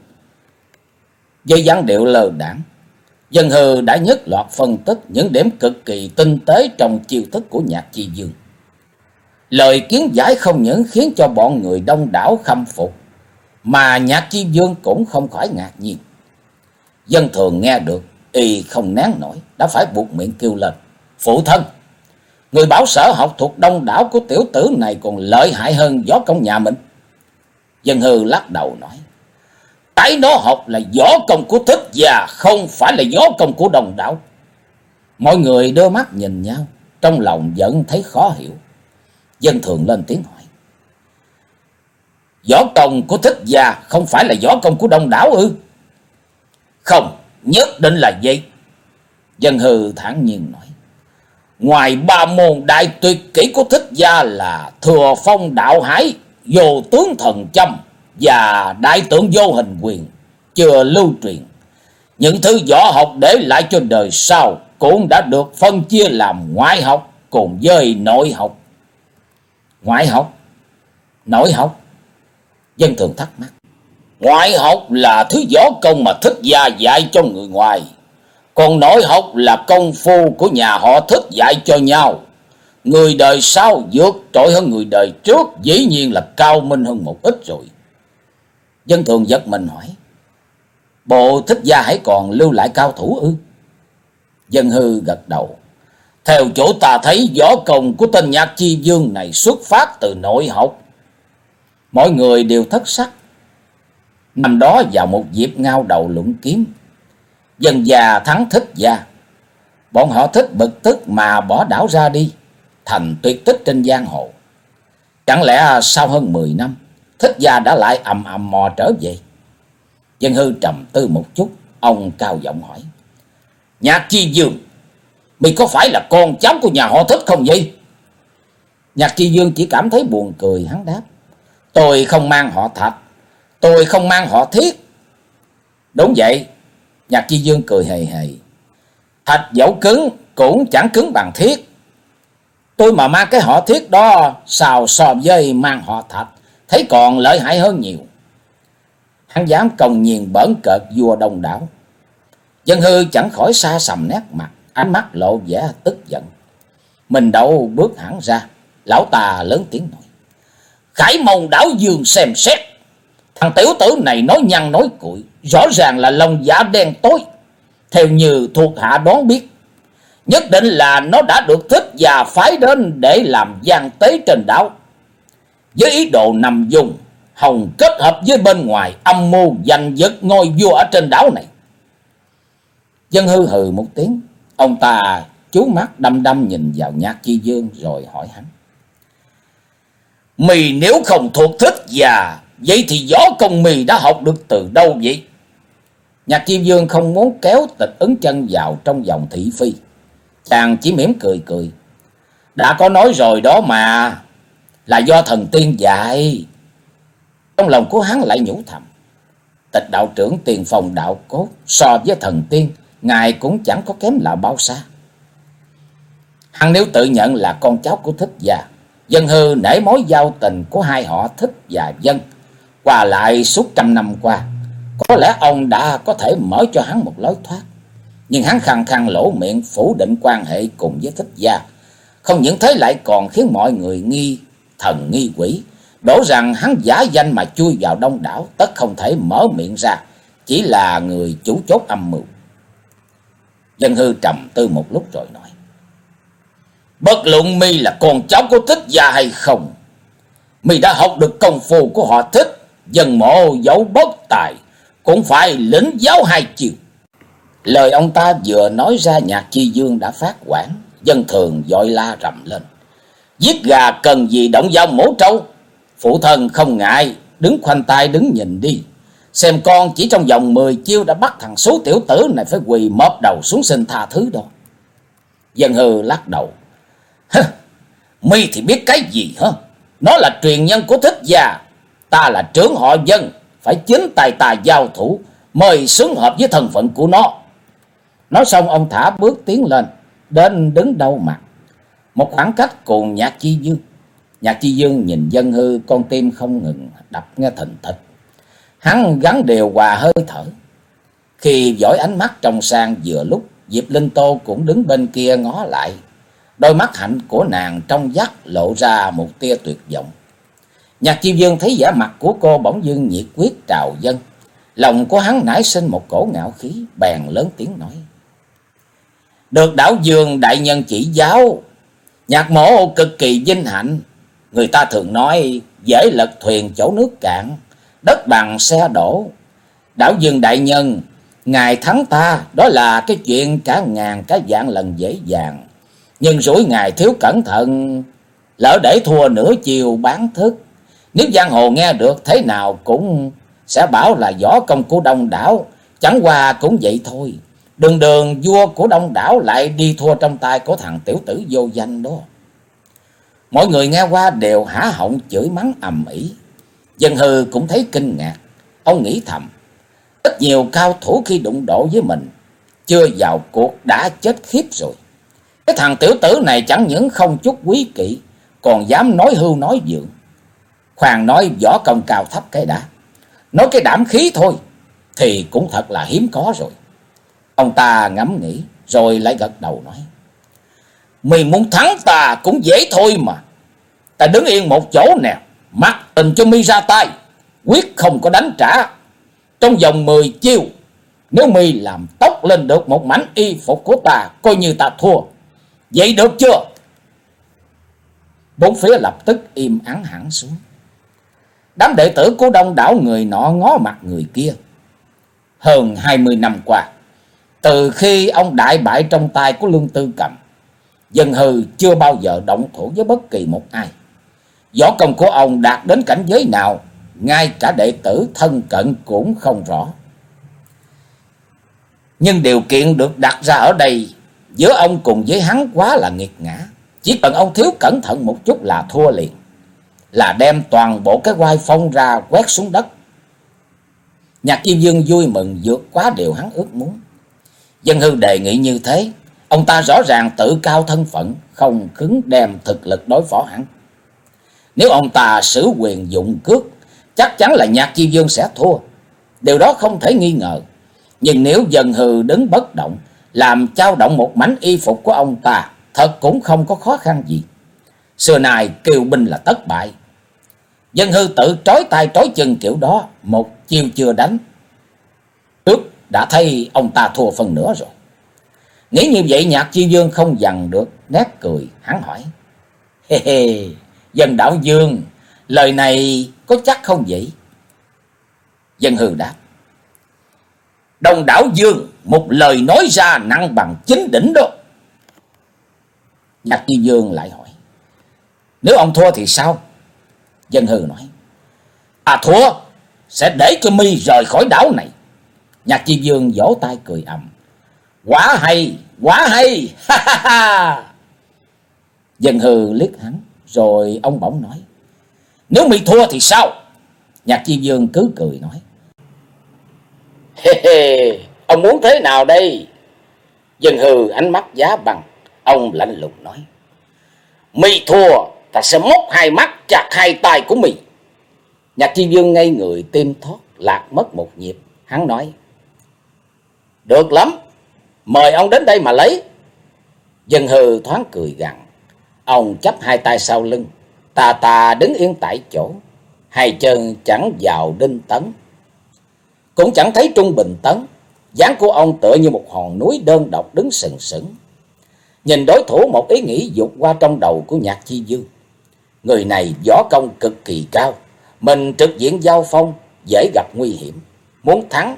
Với dáng điệu lơ đãng, Dân Hư đã nhất loạt phân tích những điểm cực kỳ tinh tế trong chiêu thức của Nhạc Chi Dương. Lời kiến giải không những khiến cho bọn người đông đảo khâm phục, mà Nhạc Chi Dương cũng không khỏi ngạc nhiên. Dân thường nghe được, y không nén nổi, đã phải buộc miệng kêu lên: Phụ thân, người bảo sở học thuộc đông đảo của tiểu tử này còn lợi hại hơn võ công nhà mình. Dân Hư lắc đầu nói: Cái nó học là võ công của Thích Gia, không phải là võ công của đông đảo. Mọi người đưa mắt nhìn nhau, trong lòng vẫn thấy khó hiểu. Dân thường lên tiếng hỏi: Võ công của Thích Gia không phải là võ công của đông đảo ư? Không, nhất định là vậy. Dân Hư thản nhiên nói: Ngoài ba môn đại tuyệt kỹ của Thích Gia là Thừa Phong Đạo Hải, Vô Tướng Thần Châm và Đại Tượng Vô Hình Quyền chưa lưu truyền, những thứ võ học để lại cho đời sau cũng đã được phân chia làm ngoại học cùng với nội học. Ngoại học? Nội học? Dân thường thắc mắc. Ngoại học là thứ võ công mà Thích Gia dạy cho người ngoài, còn nội học là công phu của nhà họ Thích dạy cho nhau. Người đời sau vượt trội hơn người đời trước, dĩ nhiên là cao minh hơn một ít rồi. Dân thường giật mình hỏi: Bộ Thích Gia hãy còn lưu lại cao thủ ư? Dân Hư gật đầu: Theo chỗ ta thấy, võ công của tên Nhạc Chi Dương này xuất phát từ nội học. Mọi người đều thất sắc. Năm đó vào một dịp ngao đầu luận kiếm, Dân Gia thắng Thích Gia, bọn họ Thích bực tức mà bỏ đảo ra đi, thành tuyệt tích trên giang hồ. Chẳng lẽ sau hơn mười năm, Thích Gia đã lại ầm ầm mò trở về? Dân Hư trầm tư một chút, ông cao giọng hỏi: Nhạc Chi Dương, mày có phải là con cháu của nhà họ Thích không vậy? Nhạc Chi Dương chỉ cảm thấy buồn cười, hắn đáp: Tôi không mang họ Thạch, tôi không mang họ Thiết. Đúng vậy. Nhạc Chi Dương cười hề hề. Thạch dẫu cứng cũng chẳng cứng bằng thiết. Tôi mà mang cái họ Thiết đó sao so với mang họ Thạch, thấy còn lợi hại hơn nhiều. Hắn dám công nhiên bỡn cợt vua Đông Đảo. Dân Hư chẳng khỏi xa sầm nét mặt, ánh mắt lộ vẻ tức giận. Mình Đậu bước hẳn ra, lão ta lớn tiếng nói: Khải mong đảo Dương xem xét. Thằng tiểu tử này nói nhăn nói cuội, rõ ràng là lòng dạ đen tối. Theo như thuộc hạ đoán biết, nhất định là nó đã được Thích Già phái đến để làm gian tế trên đảo, với ý đồ nằm dùng hồng kết hợp với bên ngoài âm mưu giành giật ngôi vua ở trên đảo này. Dân Hư hừ một tiếng, ông ta chú mắt đăm đăm nhìn vào Nhạc Chi Dương rồi hỏi hắn: Mì nếu không thuộc Thích Già, vậy thì võ công mì đã học được từ đâu vậy? Nhạc Chi Dương không muốn kéo Tịch Ứng Chân vào trong vòng thị phi, chàng chỉ mỉm cười cười. Đã có nói rồi đó mà, là do thần tiên dạy. Trong lòng của hắn lại nhủ thầm: Tịch đạo trưởng tiền phòng đạo cốt, so với thần tiên, ngài cũng chẳng có kém là bao xa. Hắn nếu tự nhận là con cháu của Thích Gia, Dân Hư nể mối giao tình của hai họ Thích và Dân qua lại suốt trăm năm qua, có lẽ ông đã có thể mở cho hắn một lối thoát. Nhưng hắn khăng khăng lỗ miệng phủ định quan hệ cùng với Thích Gia, không những thế lại còn khiến mọi người nghi thần nghi quỷ, đổ rằng hắn giả danh mà chui vào Đông Đảo, tất không thể mở miệng ra, chỉ là người chủ chốt âm mưu. Dân Hư trầm tư một lúc rồi nói: Bất luận mi là con cháu của Thích Gia hay không, mi đã học được công phu của họ Thích. Dân mộ dẫu bất tài cũng phải lĩnh giáo hai chiều. Lời ông ta vừa nói ra, Nhạc Chi Dương đã phát quản. Dân thường vội la rầm lên: Giết gà cần gì động dao mổ trâu. Phụ thân không ngại, đứng khoanh tay đứng nhìn đi, xem con chỉ trong vòng mười chiêu đã bắt thằng số tiểu tử này phải quỳ mọp đầu xuống xin tha thứ đó. Dân Hư lắc đầu: Hơ, mi thì biết cái gì hả? Nó là truyền nhân của Thích Gia, ta là trưởng họ Dân, phải chính tay ta giao thủ mới xứng hợp với thân phận của nó. Nói xong ông thả bước tiến lên, đến đứng đâu mặt một khoảng cách cùng Nhạc Chi Dương. Nhạc Chi Dương nhìn Dân Hư, con tim không ngừng đập nghe thình thịch. Hắn gắn đều hòa hơi thở. Khi dõi ánh mắt trong sang, vừa lúc Diệp Linh Tô cũng đứng bên kia ngó lại. Đôi mắt hạnh của nàng trong vắt lộ ra một tia tuyệt vọng. Nhạc Chi Dương thấy vẻ mặt của cô bỗng dưng nhiệt quyết trào dâng, lòng của hắn nảy sinh một cổ ngạo khí, bèn lớn tiếng nói: Được đảo Dương đại nhân chỉ giáo, Nhạc mộ cực kỳ vinh hạnh. Người ta thường nói dễ lật thuyền chỗ nước cạn, đất bằng xe đổ. Đảo Dương đại nhân, ngài thắng ta, đó là cái chuyện cả ngàn cả vạn lần dễ dàng. Nhưng rủi ngài thiếu cẩn thận, lỡ để thua nửa chiều bán thức. Nếu giang hồ nghe được, thế nào cũng sẽ bảo là võ công của Đông Đảo, chẳng qua cũng vậy thôi. Đường đường vua của Đông Đảo lại đi thua trong tay của thằng tiểu tử vô danh đó. Mọi người nghe qua đều há họng chửi mắng ầm ĩ. Dân Hư cũng thấy kinh ngạc. Ông nghĩ thầm, ít nhiều cao thủ khi đụng độ với mình, chưa vào cuộc đã chết khiếp rồi. Cái thằng tiểu tử này chẳng những không chút quý kỵ, còn dám nói hưu nói vượng. Khoan nói võ công cao thấp cái đã, nói cái đảm khí thôi thì cũng thật là hiếm có rồi. Ông ta ngẫm nghĩ rồi lại gật đầu nói: Mày muốn thắng ta cũng dễ thôi mà. Ta đứng yên một chỗ nè, mặc tình cho mi ra tay, quyết không có đánh trả. Trong vòng mười chiêu, nếu mi làm tóc lên được một mảnh y phục của ta, coi như ta thua. Vậy được chưa? Bốn phía lập tức im ắng hẳn xuống. Đám đệ tử của Đông Đảo người nọ ngó mặt người kia. Hơn hai mươi năm qua, từ khi ông đại bại trong tay của Lương Tư Cầm, Dân Hư chưa bao giờ động thủ với bất kỳ một ai. Võ công của ông đạt đến cảnh giới nào, ngay cả đệ tử thân cận cũng không rõ. Nhưng điều kiện được đặt ra ở đây giữa ông cùng với hắn quá là nghiệt ngã. Chỉ cần ông thiếu cẩn thận một chút là thua liền, là đem toàn bộ cái oai phong ra quét xuống đất. Nhạc Chi Dương vui mừng vượt quá điều hắn ước muốn. Dân Hư đề nghị như thế, ông ta rõ ràng tự cao thân phận, không khứng đem thực lực đối phó hắn. Nếu ông ta sử quyền dụng cước, chắc chắn là Nhạc Chi Dương sẽ thua, điều đó không thể nghi ngờ. Nhưng nếu Dân Hư đứng bất động, làm chao động một mảnh y phục của ông ta, thật cũng không có khó khăn gì. Xưa nay kiêu binh là tất bại. Dân Hư tự trói tay trói chân kiểu đó, một chiêu chưa đánh, trước đã thấy ông ta thua phần nữa rồi. Nghĩ như vậy, Nhạc Chi Dương không dằn được nét cười, hắn hỏi: Hê hê, Dân Đạo Dương, lời này có chắc không vậy? Dân Hư đáp: Đồng Đảo Dương, một lời nói ra nặng bằng chính đỉnh đó. Nhạc Chi Dương lại hỏi: Nếu ông thua thì sao? Dân Hư nói: À thua, sẽ để cho mi rời khỏi đảo này. Nhạc Chi Dương vỗ tay cười ầm: Quá hay, quá hay, ha ha ha. Dân Hư liếc hắn, rồi ông bỗng nói: Nếu mi thua thì sao? Nhạc Chi Dương cứ cười nói: Hê hê, ông muốn thế nào đây? Dân Hư ánh mắt giá băng, ông lạnh lùng nói: Mi thua, ta sẽ móc hai mắt, chặt hai tay của mi. Nhạc Chi Dương ngây người tim thoát, lạc mất một nhịp. Hắn nói: Được lắm, mời ông đến đây mà lấy. Dân Hư thoáng cười gằn, ông chắp hai tay sau lưng, tà tà đứng yên tại chỗ, hai chân chẳng vào đinh tấn, cũng chẳng thấy trung bình tấn. Dáng của ông tựa như một hòn núi đơn độc đứng sừng sững. Nhìn đối thủ, một ý nghĩ vụt qua trong đầu của Nhạc Chi Dương. Người này võ công cực kỳ cao, mình trực diện giao phong dễ gặp nguy hiểm. Muốn thắng,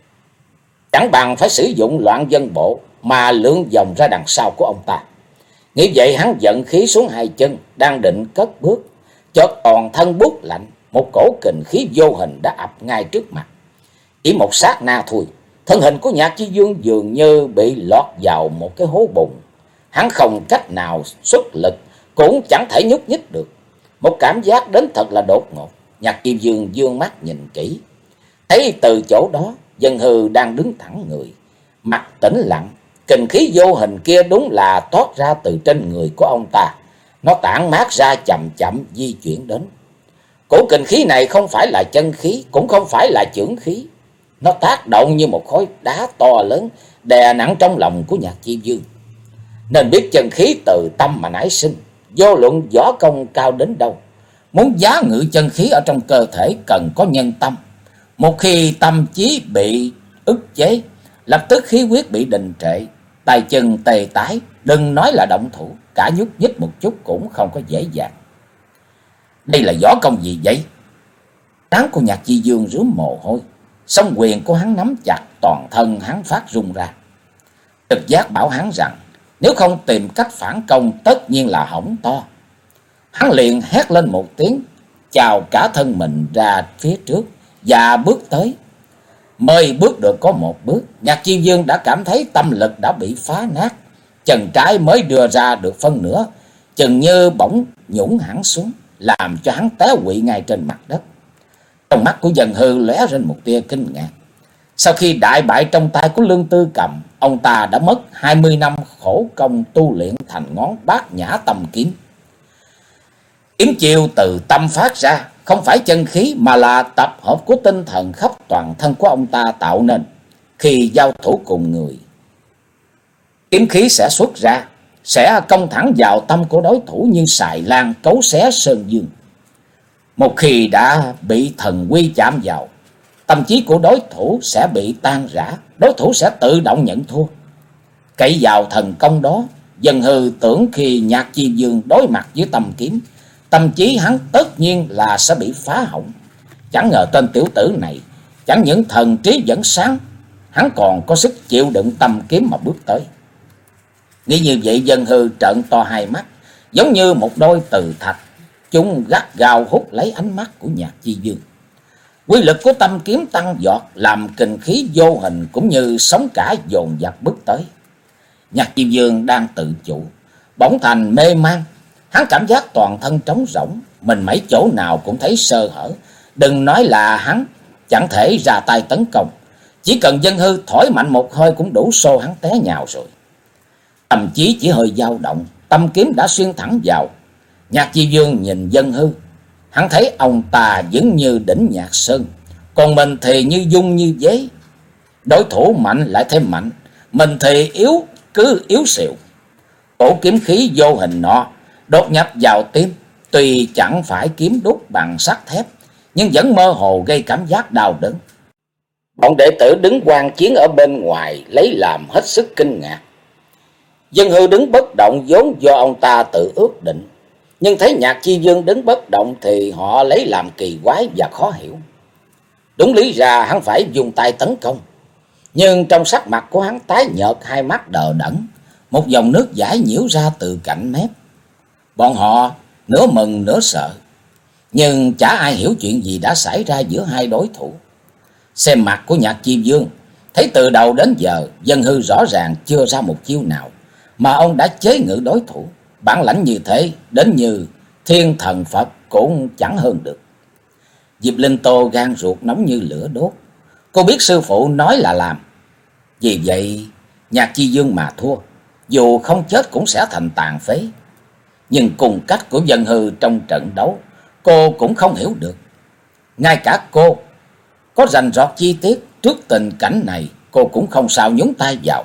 chẳng bằng phải sử dụng loạn dân bộ mà lượn vòng ra đằng sau của ông ta. Nghĩ vậy, hắn giận khí xuống hai chân, đang định cất bước, chợt toàn thân buốt lạnh, một cổ kình khí vô hình đã ập ngay trước mặt. Chỉ một sát na thôi, thân hình của Nhạc Chi Dương dường như bị lọt vào một cái hố bùn. Hắn không cách nào xuất lực, cũng chẳng thể nhúc nhích được. Một cảm giác đến thật là đột ngột. Nhạc Chi Dương dương mắt nhìn kỹ, thấy từ chỗ đó Dân Hư đang đứng thẳng người, mặt tĩnh lặng. Kình khí vô hình kia đúng là toát ra từ trên người của ông ta. Nó tản mát ra chậm chậm di chuyển đến. Cổ kình khí này không phải là chân khí, cũng không phải là chưởng khí. Nó tác động như một khối đá to lớn, đè nặng trong lòng của Nhạc Chi Dương. Nên biết chân khí từ tâm mà nảy sinh, vô luận võ công cao đến đâu, muốn giá ngự chân khí ở trong cơ thể cần có nhân tâm. Một khi tâm trí bị ức chế, lập tức khí huyết bị đình trệ, tay chân tê tái, đừng nói là động thủ, cả nhúc nhích một chút cũng không có dễ dàng. Đây là võ công gì vậy? Trán của Nhạc Chi Dương rướm mồ hôi, song quyền của hắn nắm chặt, toàn thân hắn phát run ra. Trực giác bảo hắn rằng nếu không tìm cách phản công tất nhiên là hỏng to. Hắn liền hét lên một tiếng, chào cả thân mình ra phía trước và bước tới. Mới bước được có một bước, Nhạc Chi Dương đã cảm thấy tâm lực đã bị phá nát. Chân trái mới đưa ra được phân nửa, chừng như bỗng nhũng hẳn xuống, làm cho hắn té quỵ ngay trên mặt đất. Trong mắt của Dân Hư lóe lên một tia kinh ngạc. Sau khi đại bại trong tay của Lương Tư Cầm, ông ta đã mất hai mươi năm khổ công tu luyện thành ngón Bát Nhã Tâm Kiếm. Kiếm chiêu từ tâm phát ra, không phải chân khí mà là tập hợp của tinh thần khắp toàn thân của ông ta tạo nên. Khi giao thủ cùng người, kiếm khí sẽ xuất ra, sẽ công thẳng vào tâm của đối thủ như xài lan cấu xé sơn dương. Một khi đã bị thần quy chạm vào, tâm trí của đối thủ sẽ bị tan rã, đối thủ sẽ tự động nhận thua. Cậy vào thần công đó, Dân Hư tưởng khi Nhạc Chi Dương đối mặt với tâm kiếm, tâm trí hắn tất nhiên là sẽ bị phá hỏng. Chẳng ngờ tên tiểu tử này chẳng những thần trí vẫn sáng, hắn còn có sức chịu đựng tâm kiếm mà bước tới. Nghĩ như vậy, Dân Hư trợn to hai mắt, giống như một đôi từ thạch, chúng gắt gao hút lấy ánh mắt của Nhạc Chi Dương. Quy lực của tâm kiếm tăng vọt, làm kình khí vô hình cũng như sóng cả dồn dập bước tới. Nhạc Chi Dương đang tự chủ, bỗng thành mê man. Hắn cảm giác toàn thân trống rỗng, mình mấy chỗ nào cũng thấy sơ hở. Đừng nói là hắn, chẳng thể ra tay tấn công. Chỉ cần Dân Hư thổi mạnh một hơi cũng đủ xô hắn té nhào rồi. Tâm trí chỉ hơi dao động, tâm kiếm đã xuyên thẳng vào. Nhạc Chi Dương nhìn Dân Hư, hắn thấy ông ta vẫn như đỉnh Nhạc Sơn, còn mình thì như dung như giấy. Đối thủ mạnh lại thêm mạnh, mình thì yếu cứ yếu xìu. Cổ kiếm khí vô hình nọ đột nhập vào tim, tuy chẳng phải kiếm đúc bằng sắt thép, nhưng vẫn mơ hồ gây cảm giác đau đớn. Bọn đệ tử đứng quan chiến ở bên ngoài lấy làm hết sức kinh ngạc. Dân Hư đứng bất động vốn do ông ta tự ước định, nhưng thấy Nhạc Chi Dương đứng bất động thì họ lấy làm kỳ quái và khó hiểu. Đúng lý ra hắn phải dùng tay tấn công, nhưng trong sắc mặt của hắn tái nhợt, hai mắt đờ đẫn, một dòng nước chảy nhiễu ra từ cạnh mép. Bọn họ nửa mừng nửa sợ, nhưng chả ai hiểu chuyện gì đã xảy ra giữa hai đối thủ. Xem mặt của Nhạc Chi Dương, thấy từ đầu đến giờ Dân Hư rõ ràng chưa ra một chiêu nào mà ông đã chế ngự đối thủ. Bản lãnh như thế, đến như thiên thần Phật cũng chẳng hơn được. Diệp Linh Tô gan ruột nóng như lửa đốt. Cô biết sư phụ nói là làm. Vì vậy Nhạc Chi Dương mà thua, dù không chết cũng sẽ thành tàn phế. Nhưng cùng cách của Dân Hư trong trận đấu, cô cũng không hiểu được. Ngay cả cô có rành rọt chi tiết trước tình cảnh này, cô cũng không sao nhúng tay vào.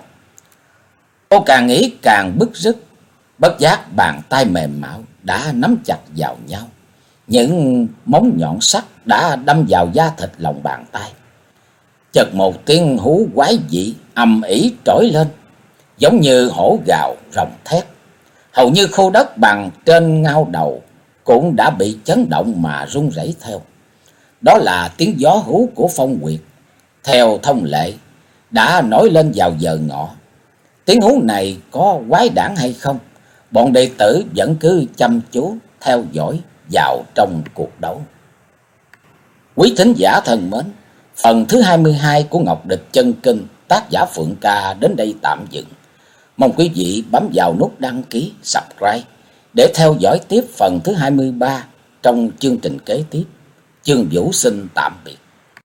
Cô càng nghĩ càng bức rứt, bất giác bàn tay mềm mại đã nắm chặt vào nhau. Những móng nhọn sắt đã đâm vào da thịt lòng bàn tay. Chợt một tiếng hú quái dị ầm ĩ trỗi lên, giống như hổ gào rồng thét. Hầu như khu đất bằng trên ngao đầu cũng đã bị chấn động mà rung rẩy theo. Đó là tiếng gió hú của phong nguyệt, theo thông lệ đã nổi lên vào giờ ngọ. Tiếng hú này có quái đản hay không, bọn đệ tử vẫn cứ chăm chú theo dõi vào trong cuộc đấu. Quý thính giả thân mến, phần thứ hai mươi hai của Ngọc Địch Chân Kinh tác giả Phượng Ca đến đây tạm dừng. Mong quý vị bấm vào nút đăng ký, subscribe để theo dõi tiếp phần thứ hai mươi ba trong chương trình kế tiếp. Chương Vũ xin tạm biệt.